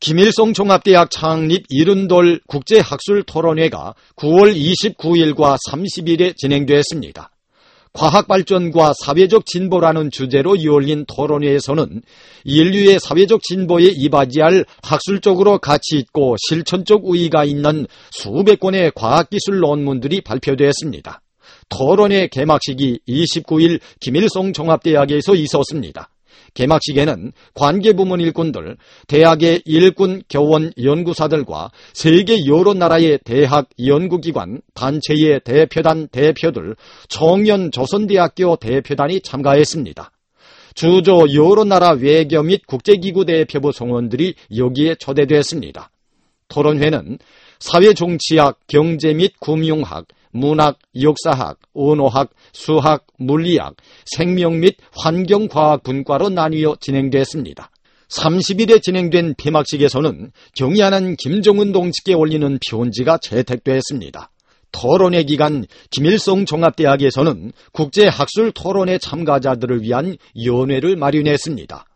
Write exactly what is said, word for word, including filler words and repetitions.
김일성 종합대학 창립 일흔돌 국제학술토론회가 구월 이십구일과 삼십일에 진행되었습니다. 과학발전과 사회적 진보라는 주제로 열린 토론회에서는 인류의 사회적 진보에 이바지할 학술적으로 가치 있고 실천적 의의가 있는 수백 권의 과학기술 논문들이 발표되었습니다. 토론회 개막식이 이십구일 김일성 종합대학에서 있었습니다. 개막식에는 관계부문 일꾼들, 대학의 일꾼 교원 연구사들과 세계 여러 나라의 대학, 연구기관, 단체의 대표단 대표들, 청년 조선대학교 대표단이 참가했습니다. 주조 여러 나라 외교 및 국제기구 대표부 성원들이 여기에 초대됐습니다. 토론회는 사회정치학, 경제 및 금융학, 문학, 역사학, 언어학, 수학, 물리학, 생명 및 환경과학 분과로 나뉘어 진행됐습니다. 삼십일에 진행된 폐막식에서는 경의하는 김정은 동지께 올리는 편지가 채택됐습니다. 토론회 기간 김일성 종합대학에서는 국제학술 토론회 참가자들을 위한 연회를 마련했습니다.